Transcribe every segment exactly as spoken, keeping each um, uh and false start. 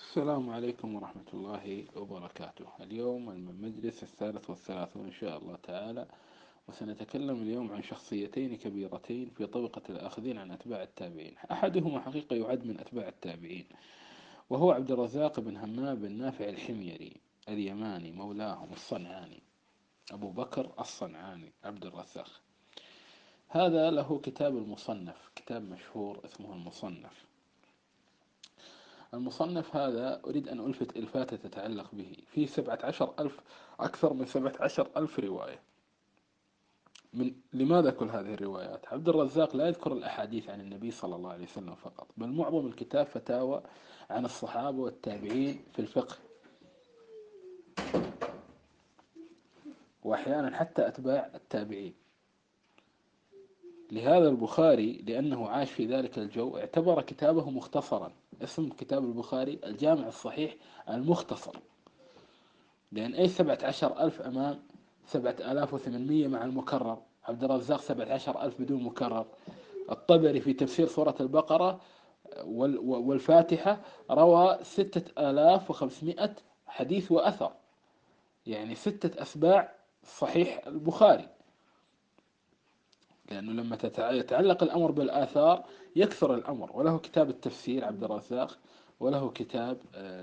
السلام عليكم ورحمة الله وبركاته. اليوم المجلس الثالث والثلاثون إن شاء الله تعالى، وسنتكلم اليوم عن شخصيتين كبيرتين في طبقة الآخذين عن أتباع التابعين. أحدهما حقيقة يعد من أتباع التابعين، وهو عبد الرزاق بن همام بن نافع الحميري اليماني مولاهم الصنعاني، أبو بكر الصنعاني عبد الرزاق. هذا له كتاب المصنف، كتاب مشهور اسمه المصنف. المصنف هذا أريد أن ألفت إلفاتة تتعلق به، فيه سبعة عشر ألف، أكثر من سبعة عشر ألف رواية. من لماذا كل هذه الروايات؟ عبد الرزاق لا يذكر الأحاديث عن النبي صلى الله عليه وسلم فقط، بل معظم الكتاب فتاوى عن الصحابة والتابعين في الفقه، وأحيانا حتى أتباع التابعين. لهذا البخاري لأنه عاش في ذلك الجو اعتبر كتابه مختصرا، اسم كتاب البخاري الجامع الصحيح المختصر، لأن أي سبعة عشر ألف أمام سبعة آلاف وثمانمية مع المكرر. عبد الرزاق سبعة عشر ألف بدون مكرر. الطبري في تفسير سورة البقرة والفاتحة روى ستة آلاف وخمسمائة حديث وأثر، يعني ستة أسباع صحيح البخاري، لأنه لما يتعلق الأمر بالآثار يكثر الأمر. وله كتاب التفسير عبد الرزاق، وله كتاب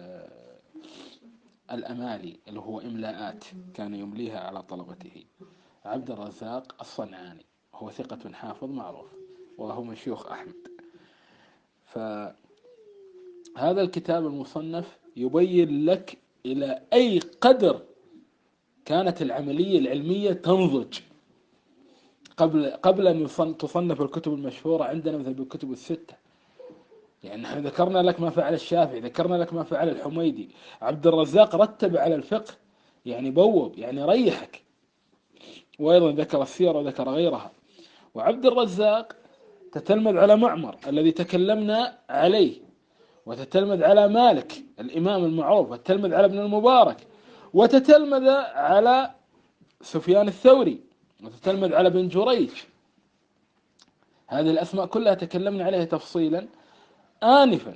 الأمالي اللي هو إملاءات كان يمليها على طلبته. عبد الرزاق الصنعاني هو ثقة حافظ معروف، وهو من شيوخ أحمد. فهذا الكتاب المصنف يبين لك إلى أي قدر كانت العملية العلمية تنضج قبل قبل أن تصنف الكتب المشهورة عندنا مثل الكتب الستة. يعني نحن ذكرنا لك ما فعل الشافعي، ذكرنا لك ما فعل الحميدي. عبد الرزاق رتب على الفقه، يعني بوب، يعني ريحك. وأيضا ذكر السيرة وذكر غيرها. وعبد الرزاق تتلمذ على معمر الذي تكلمنا عليه، وتتلمذ على مالك الإمام المعروف، وتتلمذ على ابن المبارك، وتتلمذ على سفيان الثوري، وتتلمذ على ابن جريج. هذه الأسماء كلها تكلمنا عليها تفصيلا آنفا.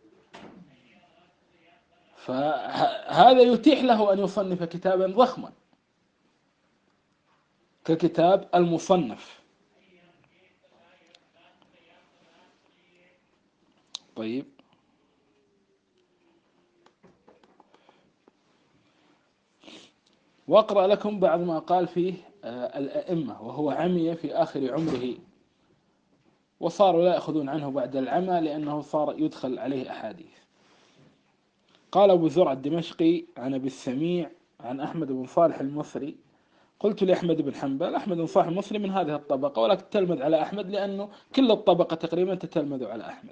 فهذا يتيح له أن يصنف كتابا ضخما ككتاب المصنف. طيب، وأقرأ لكم بعض ما قال فيه الأئمة، وهو عمي في آخر عمره، وصاروا لا يأخذون عنه بعد العمى لأنه صار يدخل عليه أحاديث. قال أبو زرع الدمشقي عن أبي السميع عن أحمد بن صالح المصري: قلت لأحمد بن حنبل، أحمد بن صالح المصري من هذه الطبقة، ولكن تتلمذ على أحمد لأنه كل الطبقة تقريبا تتلمذ على أحمد.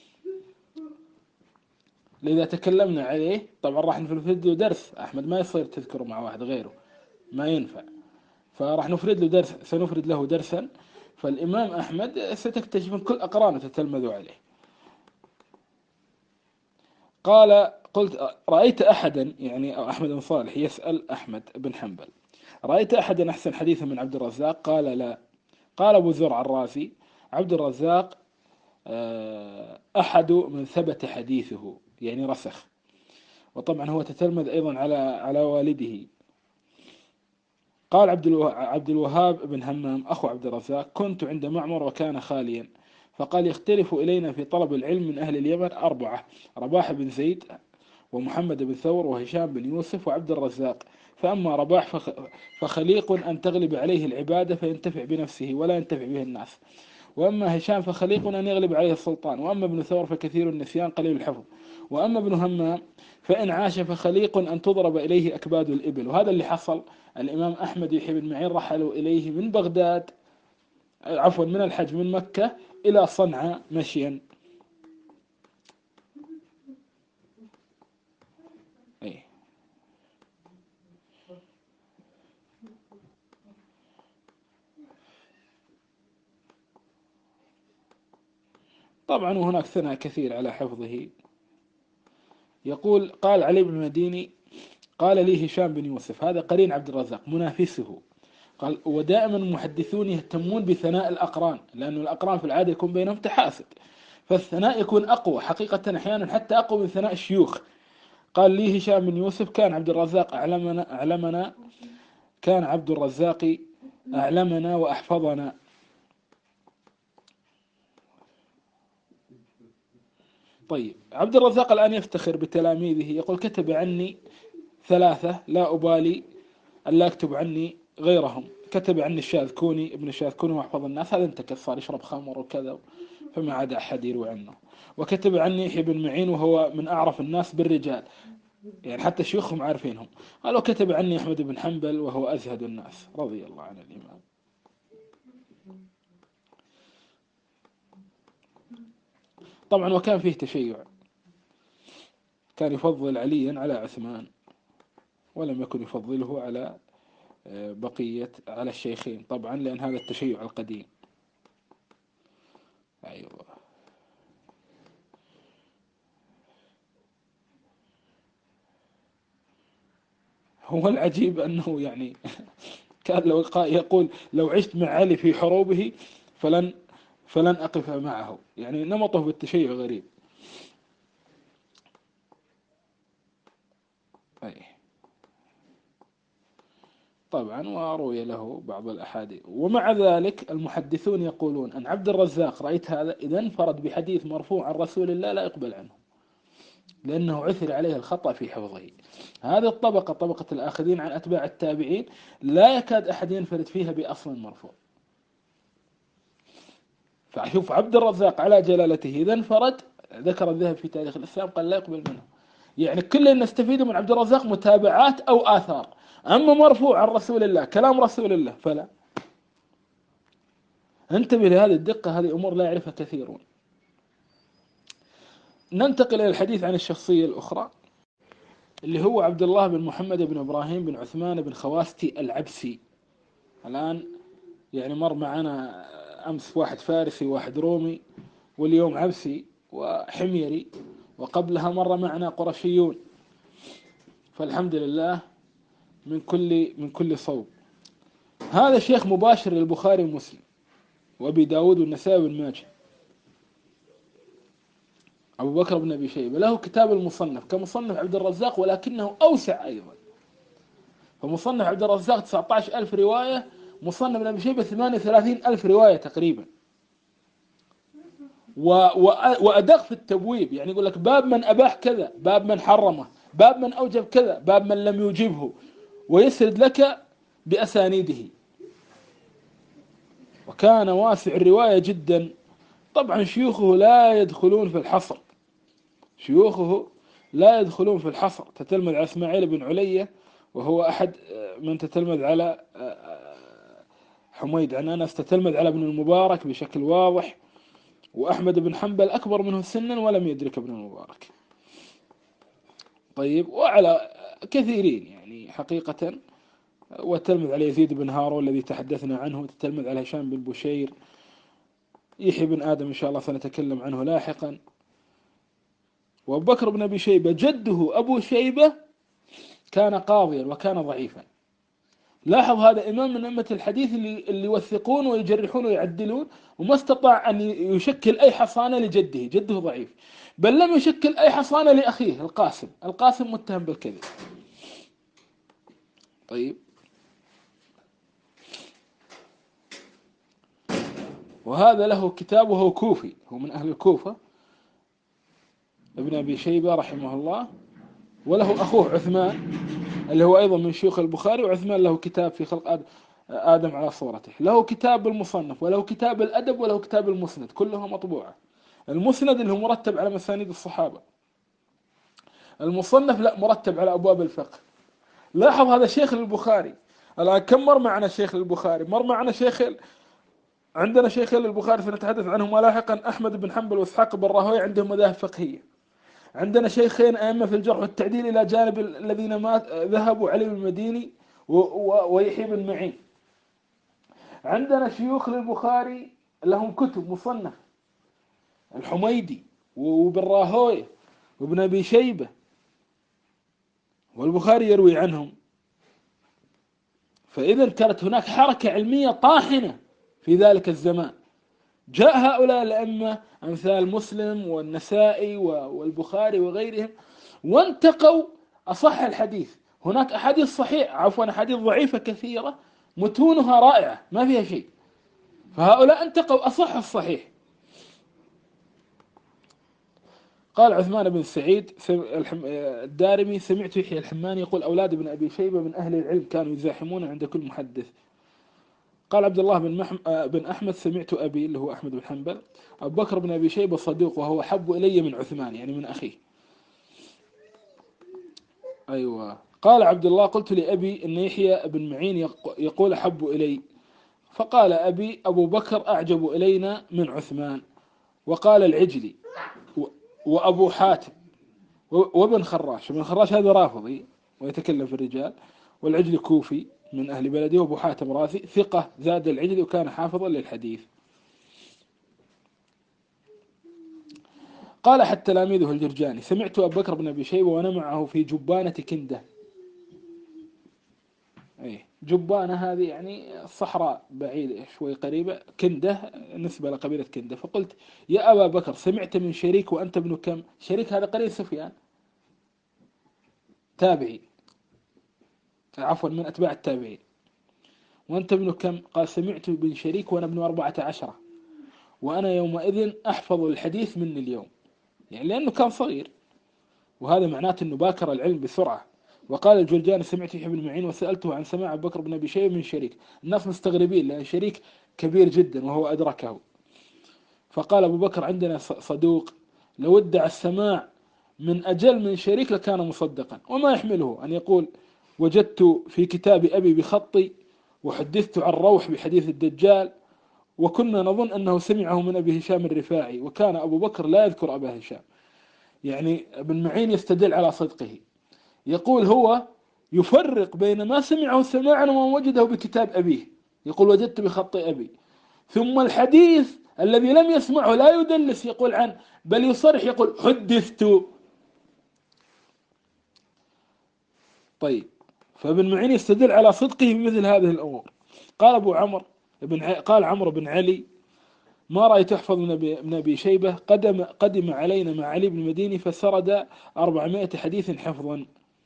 لذا تكلمنا عليه. طبعا راح نفرد له درس، أحمد ما يصير تذكره مع واحد غيره، ما ينفع، فراح نفرد له درس، سنفرد له درسا. فالإمام أحمد ستكتشف أن كل أقرانه تتلمذوا عليه. قال: قلت رأيت أحدا، يعني أحمد بن صالح يسأل أحمد بن حنبل: رأيت أحدا أحسن حديثا من عبد الرزاق؟ قال: لا. قال أبو زرع الرازي: عبد الرزاق أحد من ثبت حديثه، يعني رسخ. وطبعا هو تتلمذ أيضا على على والده. قال عبد الوهاب بن همام أخو عبد الرزاق: كنت عند معمر وكان خاليا، فقال: يختلف إلينا في طلب العلم من أهل اليمن أربعة: رباح بن زيد، ومحمد بن ثور، وهشام بن يوسف، وعبد الرزاق. فأما رباح فخليق أن تغلب عليه العبادة فينتفع بنفسه ولا ينتفع به الناس، وأما هشام فخليق أن يغلب عليه السلطان، وأما ابن ثور فكثير النسيان قليل الحفظ، وأما ابن همام فإن عاش فخليق أن تضرب إليه أكباد الإبل. وهذا اللي حصل. الإمام أحمد يحيى بن معين رحلوا إليه من بغداد، عفوا من الحج من مكة إلى صنعاء مشيا. أي. طبعا وهناك ثناء كثير على حفظه. يقول: قال علي بن المديني: قال لي هشام بن يوسف، هذا قرين عبد الرزاق منافسه، قال: ودائما المحدثون يهتمون بثناء الأقران، لأن الأقران في العادة يكون بينهم تحاسد، فالثناء يكون أقوى حقيقة أحيانا حتى أقوى من ثناء الشيوخ. قال لي هشام بن يوسف كان عبد الرزاق أعلمنا أعلمنا كان عبد الرزاق أعلمنا وأحفظنا. طيب عبد الرزاق الآن يفتخر بتلاميذه، يقول كتب عني ثلاثة لا أبالي ألا أكتب عني غيرهم. كتب عني الشاذكوني ابن الشاذكوني وأحفظ الناس، هذا انتكس صار يشرب خمر وكذا فما عاد أحد يروي عنه. وكتب عني يحيى بن معين وهو من أعرف الناس بالرجال، يعني حتى شيوخهم عارفينهم. قال وكتب عني أحمد بن حنبل وهو أزهد الناس رضي الله عن الإمام. طبعا وكان فيه تشيع، كان يفضل عليا على عثمان ولم يكن يفضله على بقية على الشيخين، طبعا لأن هذا التشيع القديم. أيوة. هو العجيب أنه يعني كان لو يقول لو عشت مع علي في حروبه فلن فلن أقف معه، يعني نمطه بالتشيع غريب. أي طبعا وروي له بعض الأحاديث. ومع ذلك المحدثون يقولون أن عبد الرزاق رأيت هذا إذا انفرد بحديث مرفوع عن رسول الله لا يقبل عنه، لأنه عثر عليه الخطأ في حفظه. هذه الطبقة طبقة الآخذين عن أتباع التابعين لا يكاد أحد ينفرد فيها بأصل مرفوع. فشوف عبد الرزاق على جلالته إذا انفرد، ذكر الذهب في تاريخ الإسلام قال لا يقبل منه. يعني كل اللي نستفيده من عبد الرزاق متابعات أو آثار، أما مرفوع عن رسول الله كلام رسول الله فلا. انتبه لهذه الدقة، هذه أمور لا يعرفها كثيرون. ننتقل إلى الحديث عن الشخصية الأخرى اللي هو عبد الله بن محمد بن إبراهيم بن عثمان بن خواستي العبسي. الآن يعني مر معنا أمس واحد فارسي واحد رومي، واليوم عبسي وحميري، وقبلها مر معنا قرشيون، فالحمد لله من كل من كل صوب. هذا شيخ مباشر للبخاري ومسلم وأبي داود والنسائي بن ماجه. أبو بكر بن أبي شيبة له كتاب المصنف كمصنف عبد الرزاق ولكنه أوسع أيضا، فمصنف عبد الرزاق تسعة عشر ألف رواية، مصنف ابن أبي شيبة ثمانية وثلاثين ألف رواية تقريبا. وأدق في التبويب، يعني يقول لك باب من أباح كذا، باب من حرمه، باب من أوجب كذا، باب من لم يوجبه، ويسرد لك بأسانيده. وكان واسع الرواية جدا. طبعا شيوخه لا يدخلون في الحصر، شيوخه لا يدخلون في الحصر. تتلمذ على إسماعيل بن علية وهو أحد من تتلمذ على حميد عن أنس، تتلمذ على ابن المبارك بشكل واضح. وأحمد بن حنبل أكبر منه سنا ولم يدرك ابن المبارك. طيب وعلى كثيرين يعني حقيقة. وتلمذ على يزيد بن هارون الذي تحدثنا عنه، تتلمذ على هشام بن بشير، يحيى بن آدم إن شاء الله سنتكلم عنه لاحقا. وأبو بكر بن أبي شيبة جده أبو شيبة كان قاضيا وكان ضعيفا. لاحظ هذا إمام من أئمة الحديث اللي اللي يوثقون ويجرحون ويعدلون، وما استطاع أن يشكل أي حصانة لجده، جده ضعيف، بل لم يشكل أي حصانة لأخيه القاسم، القاسم متهم بالكذب. طيب وهذا له كتاب وهو كوفي، هو من أهل الكوفة ابن أبي شيبة رحمه الله. وله أخوه عثمان اللي هو أيضا من شيوخ البخاري، وعثمان له كتاب في خلق آدم على صورته، له كتاب المصنف وله كتاب الأدب وله كتاب المسند، كلها مطبوعة. المسند اللي هو مرتب على مسانيد الصحابة، المصنف لا مرتب على أبواب الفقه. لاحظ هذا شيخ البخاري. الآن كم مر معنا شيخ البخاري؟ مر معنا شيخ ال... عندنا شيخ البخاري سنتحدث عنهما لاحقا، أحمد بن حنبل وإسحاق بن راهويه، عندهم مذاهب فقهية. عندنا شيخين أئمة في الجرح والتعديل إلى جانب الذين ما ذهبوا، علي بن المديني ويحيى بن معين. عندنا شيوخ للبخاري لهم كتب مصنف، الحميدي وابن راهويه وابن أبي شيبة، والبخاري يروي عنهم. فإذا كانت هناك حركة علمية طاحنة في ذلك الزمان. جاء هؤلاء الأئمة أمثال مسلم والنسائي والبخاري وغيرهم، وانتقوا أصح الحديث. هناك أحاديث صحيح عفوا أحاديث ضعيفة كثيرة متونها رائعة ما فيها شيء، فهؤلاء انتقوا أصح الصحيح. قال عثمان بن سعيد الدارمي: سمعت يحيى الحماني يقول: أولاد ابن أبي شيبة من أهل العلم كانوا يزاحمون عند كل محدث. قال عبد الله بن, محم... بن أحمد: سمعت أبي اللي هو أحمد بن حنبل: أبو بكر بن أبي شيبة صدوق وهو أحب إلي من عثمان، يعني من أخيه. أيوة. قال عبد الله: قلت لأبي إن يحيى بن معين يقول أحب إلي، فقال أبي: أبو بكر أعجب إلينا من عثمان. وقال العجلي وأبو حاتم وابن خراش. ابن خراش هذا رافضي ويتكلم في الرجال، والعجلي كوفي من أهل بلده، وأبو حاتم رازي ثقة، زاد العجلي وكان حافظا للحديث. قال أحد تلاميذه الجرجاني: سمعت أبو بكر بن أبي شيبة وأنا معه في جبانة كندة. أي جبانة هذه يعني الصحراء بعيدة شوي قريبة، كندة نسبة لقبيلة كندة. فقلت: يا أبا بكر، سمعت من شريك وأنت ابن كم؟ شريك هذا قريب سفيان، تابعي، عفوا من أتباع التابعين. وأنت ابن كم؟ قال: سمعت بن شريك وأنا ابن أربعة عشر، وأنا يومئذ أحفظ الحديث مني اليوم، يعني لأنه كان صغير، وهذا معناته أنه باكر العلم بسرعة. وقال الجرجاني: سمعت يحيى بن معين وسألته عن سماع أبو بكر بن أبي شيبة من شريك. الناس مستغربين لأن شريك كبير جدا وهو أدركه. فقال أبو بكر: عندنا صدوق لو ادعى السماع من أجل من شريك لكان مصدقا، وما يحمله أن يقول: وجدت في كتاب أبي بخطي، وحدثت عن روح بحديث الدجال، وكنا نظن أنه سمعه من أبي هشام الرفاعي، وكان أبو بكر لا يذكر أبا هشام. يعني ابن معين يستدل على صدقه، يقول هو يفرق بين ما سمعه سماعا وما وجده بكتاب أبيه، يقول: وجدت بخط أبي. ثم الحديث الذي لم يسمعه لا يدلس يقول عنه، بل يصرح يقول: حدثت. طيب، فابن معين يستدل على صدقه بمثل هذه الأمور. قال أبو عمرو بن ع... قال عمرو بن علي: ما رأيت أحفظ من أبي, من أبي شيبة، قدم قدم علينا مع علي بن المديني فسرد أربعمائة حديث حفظا.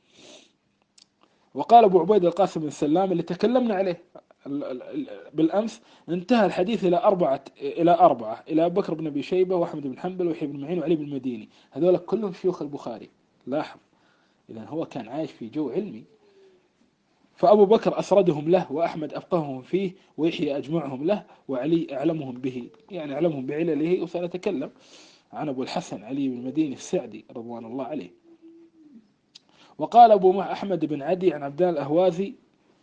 وقال أبو عبيد القاسم بن سلام اللي تكلمنا عليه بالأمس: انتهى الحديث إلى أربعة إلى أربعة إلى أبو بكر بن أبي شيبة وأحمد بن حنبل ويحيى بن معين وعلي بن المديني، هذول كلهم شيوخ البخاري. لاحظ، إذا هو كان عايش في جو علمي. فأبو بكر أسردهم له، وأحمد أفقههم فيه، ويحيى أجمعهم له، وعلي أعلمهم به، يعني أعلمهم بعلله. وسنتكلم عن أبو الحسن علي بن المديني السعدي رضوان الله عليه. وقال أبو أحمد بن عدي عن عبد الله الأهوازي: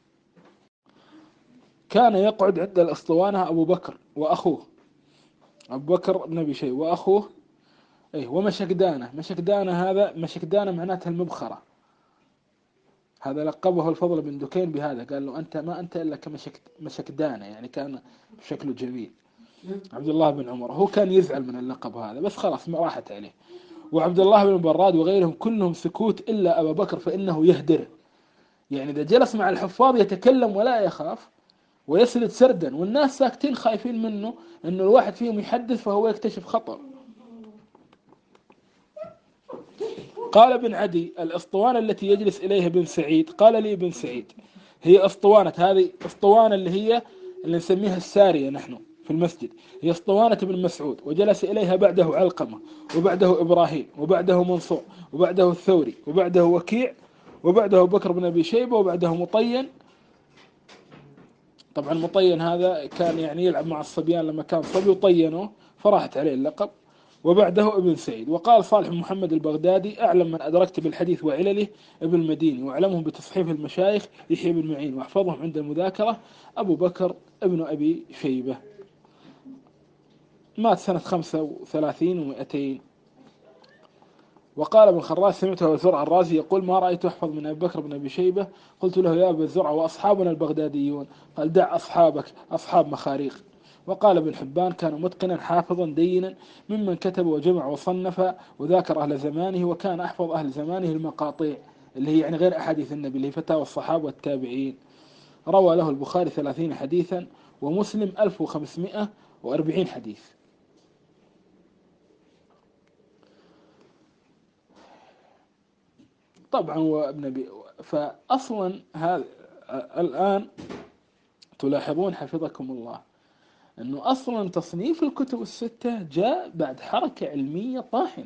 كان يقعد عند الأسطوانة أبو بكر وأخوه أبو بكر بن أبي شيبة وأخوه أيه ومشكدانة. مشكدانة هذا مشكدانة معناتها المبخرة، هذا لقبه الفضل بن دكين بهذا، قال له: أنت ما أنت إلا كمشكدانة، يعني كان شكله جميل. عبد الله بن عمر هو كان يزعل من اللقب هذا، بس خلاص ما راحت عليه. وعبد الله بن براد وغيرهم كلهم سكوت إلا أبا بكر فإنه يهدر، يعني إذا جلس مع الحفاظ يتكلم ولا يخاف ويسرد سردا، والناس ساكتين خايفين منه أنه الواحد فيهم يحدث فهو يكتشف خطأ. قال ابن عدي: الأسطوانة التي يجلس إليها ابن سعيد، قال لي ابن سعيد: هي أسطوانة، هذه أسطوانة اللي هي اللي نسميها السارية نحن في المسجد، هي أسطوانة ابن مسعود، وجلس إليها بعده علقمة، وبعده إبراهيم، وبعده منصور، وبعده الثوري، وبعده وكيع، وبعده بكر بن أبي شيبة، وبعده مطين. طبعا مطين هذا كان يعني يلعب مع الصبيان لما كان صبي وطينوه فراحت عليه اللقب. وبعده ابن سعيد. وقال صالح بن محمد البغدادي: أعلم من أدركت بالحديث وعلله ابن المديني، وأعلمهم بتصحيف المشايخ يحيى بن معين، وأحفظهم عند المذاكرة أبو بكر ابن أبي شيبة. مات سنة خمسة وثلاثين ومئتين. وقال ابن خراج: سمعته أبو زرع الرازي يقول: ما رأيت أحفظ من أبي بكر بن أبي شيبة. قلت له: يا أبا زرع وأصحابنا البغداديون؟ قال: دع أصحابك، أصحاب مخاريق. وقال ابن حبان: كان متقنا حافظا دينا ممن كتب وجمع وصنف وذاكر أهل زمانه، وكان أحفظ أهل زمانه المقاطيع اللي هي يعني غير أحاديث النبي اللي هي فتاوى الصحابة والتابعين. روى له البخاري ثلاثين حديثا ومسلم ألف وخمسمائة وأربعين حديث. طبعا وابن أبي. فأصلا هذا الآن تلاحظون حفظكم الله أنه أصلا تصنيف الكتب الستة جاء بعد حركة علمية طاحنة.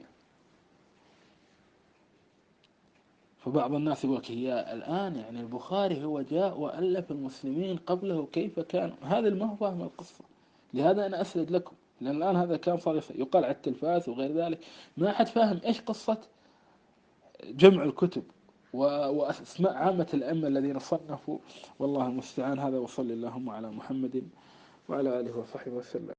فبعض الناس يقول لك هي الآن يعني البخاري هو جاء وألف المسلمين قبله كيف كان. هذا ما هو فاهم القصة. لهذا أنا أسرد لكم، لأن الآن هذا كان صار يقال على التلفاز وغير ذلك، ما حد فاهم إيش قصة جمع الكتب وأسماء عامة الأئمة الذين صنفوا. والله المستعان. هذا وصلى اللهم على محمد وعلى آله وصحبه وسلم.